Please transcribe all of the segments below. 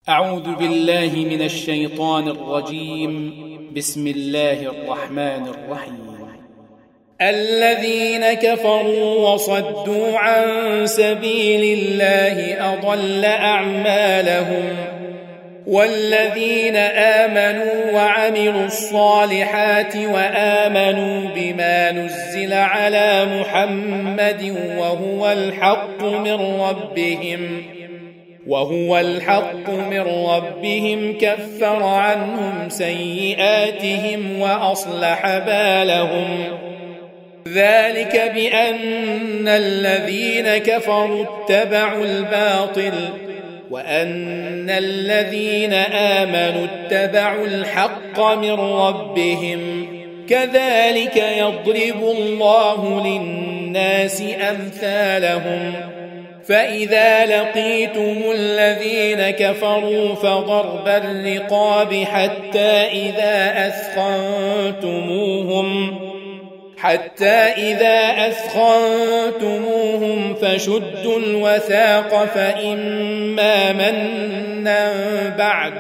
أعوذ بالله من الشيطان الرجيم. بسم الله الرحمن الرحيم. الذين كفروا وصدوا عن سبيل الله أضل أعمالهم، والذين آمنوا وعملوا الصالحات وآمنوا بما نزل على محمد وهو الحق من ربهم كفر عنهم سيئاتهم وأصلح بالهم. ذلك بأن الذين كفروا اتبعوا الباطل وأن الذين آمنوا اتبعوا الحق من ربهم. كذلك يضرب الله للناس أمثالهم. فإذا لقيتم الذين كفروا فضرب الرقاب حتى إذا أثخنتموهم فشدوا الوثاق، فإما منا بعد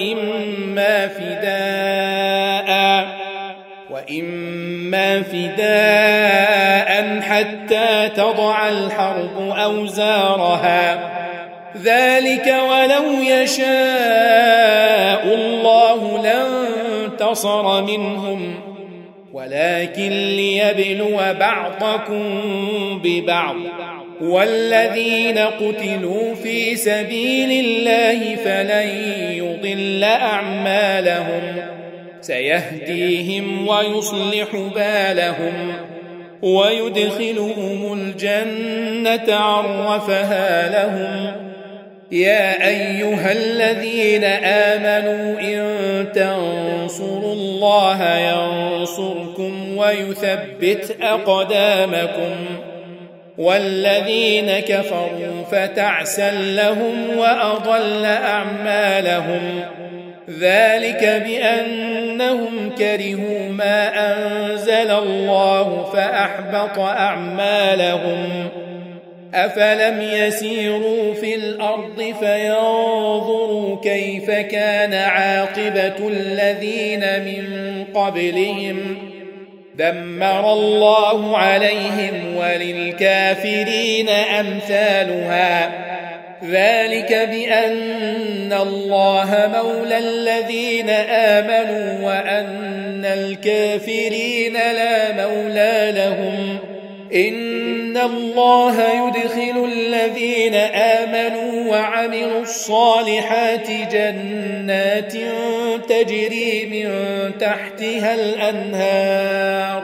وإما فداء حتى تضع الحرب أوزارها. ذلك ولو يشاء الله لانتصر منهم، ولكن ليبلو بعضكم ببعض. والذين قتلوا في سبيل الله فلن يضل أعمالهم، سيهديهم ويصلح بالهم ويدخلهم الجنة عرفها لهم. يا أيها الذين آمنوا إن تنصروا الله ينصركم ويثبت أقدامكم. والذين كفروا فتعسا لهم وأضل أعمالهم. ذلك بأنهم كرهوا ما أنزل الله فأحبط أعمالهم. أفلم يسيروا في الأرض فينظروا كيف كان عاقبة الذين من قبلهم؟ دمر الله عليهم وللكافرين أمثالها. ذلك بأن الله مولى الذين آمنوا وأن الكافرين لا مولى لهم. إن الله يدخل الذين آمنوا وعملوا الصالحات جنات تجري من تحتها الأنهار،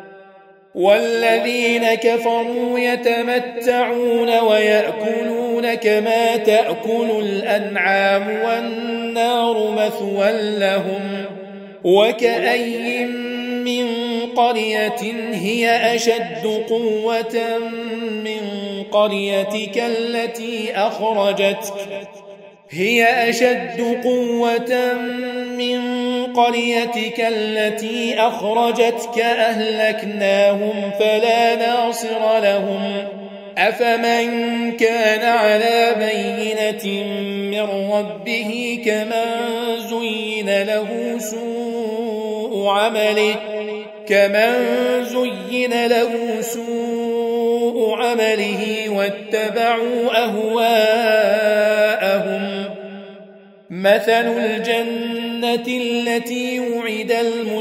والذين كفروا يتمتعون ويأكلون كما تأكل الأنعام والنار مثوى لهم. وكأي من قرية هي أشد قوة من قريتك التي أخرجتك أهلكناهم فلا ناصر لهم. أفمن كان على بينة من ربه كمن زين له سوء عمله واتبعوا أهواءهم. مثل الجنة التي وعد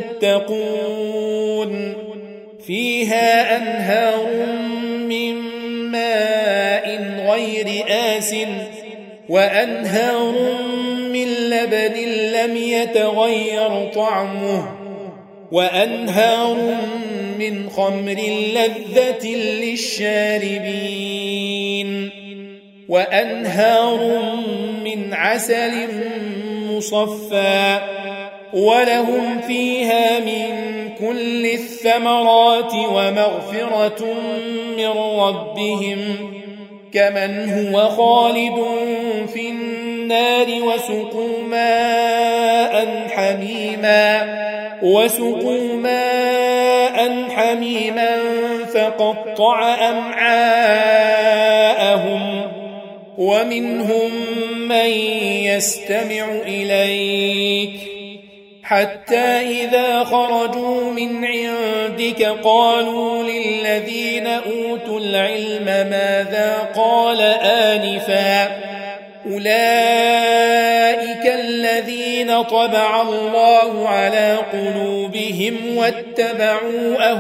المتقون فيها أنهار من ماء غير آسٍ وأنهار من لبن لم يتغير طعمه وأنهار من خمر لذة للشاربين وأنهار من عسل مصفى ولهم فيها من كل الثمرات ومغفرة من ربهم كمن هو خالد في النار وسقوا ماء حميما فقطع أمعاءهم ومنهم من يستمع إليك حتى إذا خرجوا من عندك قالوا للذين أوتوا العلم ماذا قال آنفا أولئك الذين طبع الله على قلوبهم واتبعوا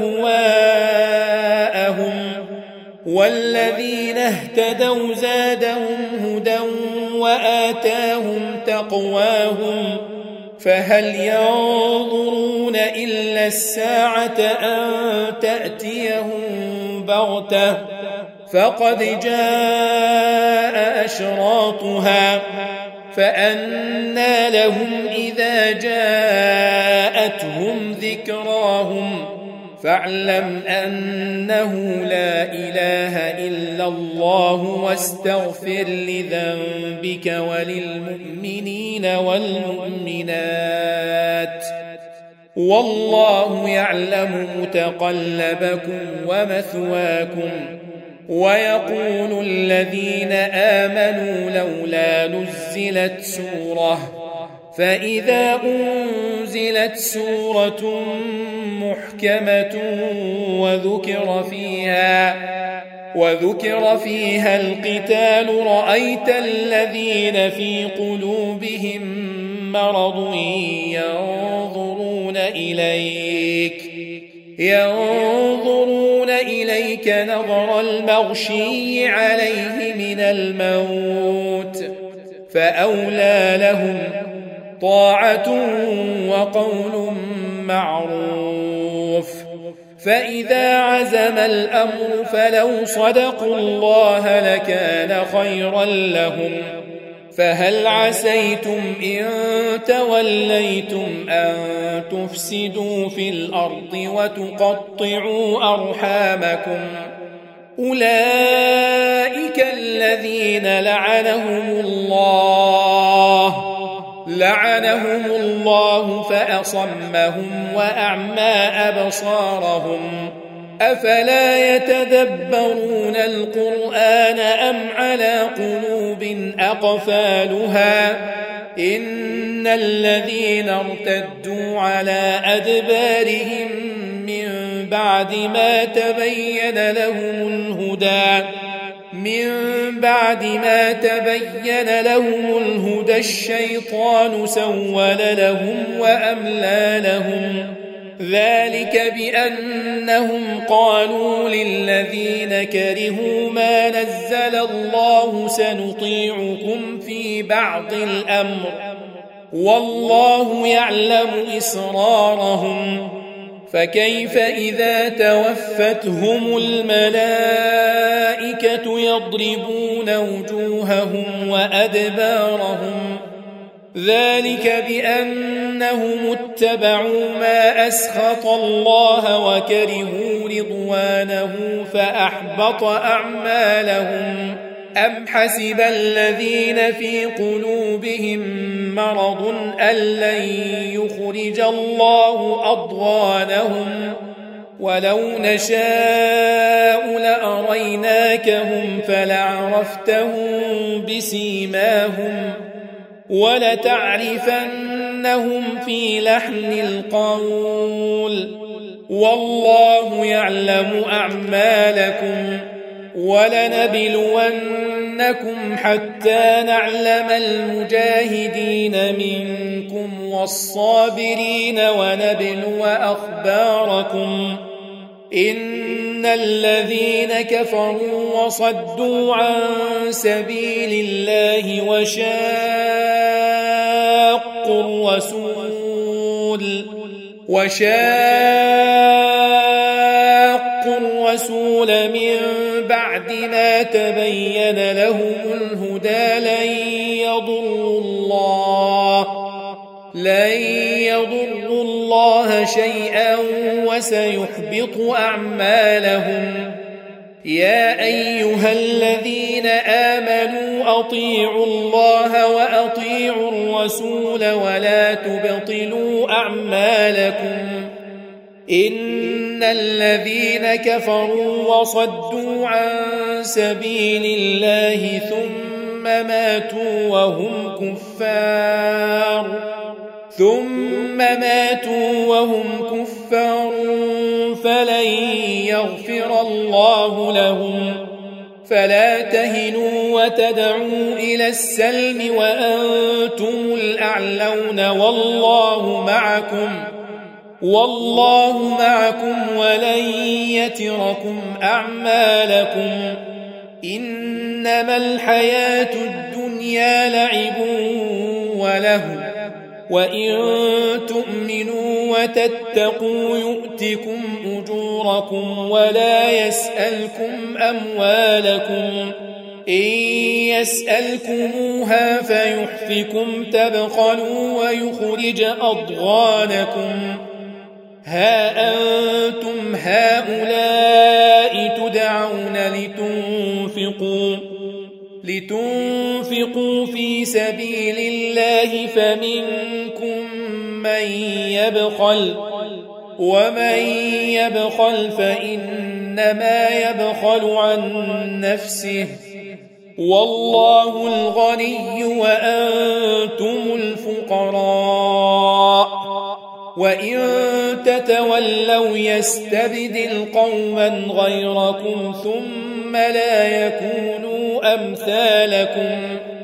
أهواءهم والذين اهتدوا زادهم هدى وآتاهم تقواهم فهل ينظرون إلا الساعة أن تأتيهم بغتة فقد جاء أشراطها فأنى لهم إذا جاءتهم ذكراهم فاعلم أنه لا إله إلا الله واستغفر لذنبك وللمؤمنين والمؤمنات والله يعلم متقلبكم ومثواكم ويقول الذين آمنوا لولا نزلت سورة فإذا أنزلت سورة محكمة وذكر فيها القتال رأيت الذين في قلوبهم مرض ينظرون إليك نظر المغشي عليه من الموت فأولى لهم طاعة وقول معروف فإذا عزم الأمر فلو صدقوا الله لكان خيرا لهم فهل عسيتم إن توليتم أن تفسدوا في الأرض وتقطعوا أرحامكم أولئك الذين لعنهم الله فأصمهم وأعمى أبصارهم أفلا يتدبرون القرآن أم على قلوب أقفالها إن الذين ارتدوا على أدبارهم من بعد ما تبين لهم الهدى الشيطان سول لهم وأملى لهم ذلك بأنهم قالوا للذين كرهوا ما نزل الله سنطيعكم في بعض الأمر والله يعلم إسرارهم فكيف إذا توفتهم الملائكة يضربون وجوههم وأدبارهم ذلك بأنهم اتبعوا ما أسخط الله وكرهوا رضوانه فأحبط أعمالهم أم حسب الذين في قلوبهم مرض أن لن يخرج الله أضغانهم ولو نشاء لأريناكهم فلعرفتهم بسيماهم ولتعرفنهم في لحن القول والله يعلم أعمالكم ولنبلونكم حتى نعلم المجاهدين منكم والصابرين ونبلو أخباركم إن الذين كفروا وصدوا عن سبيل الله وشاقوا الرسول من بعد ما تبين لهم الهدى لن يضروا الله شيئا وسيحبط أعمالهم يا أيها الذين آمنوا أطيعوا الله وأطيعوا الرسول ولا تبطلوا أعمالكم إن الذين كفروا وصدوا عن سبيل الله ثم ماتوا وهم كفار فلن يغفر الله لهم. فلا تهنوا وتدعوا إلى السلم وأنتم الأعلون والله معكم ولن يتركم أعمالكم. إنما الحياة الدنيا لعب وله وإن تؤمنوا وتتقوا يؤتكم أجوركم ولا يسألكم أموالكم. إن يسألكموها فيحفكم تبخلوا ويخرج أضغانكم. ها أنتم هؤلاء تدعون لتنفقوا في سبيل الله فمنكم من يبخل ومن يبخل فإنما يبخل عن نفسه والله الغني وأنتم الفقراء. وإن تتولوا يستبدل قوما غيركم ثم لا يكونوا أمثالكم.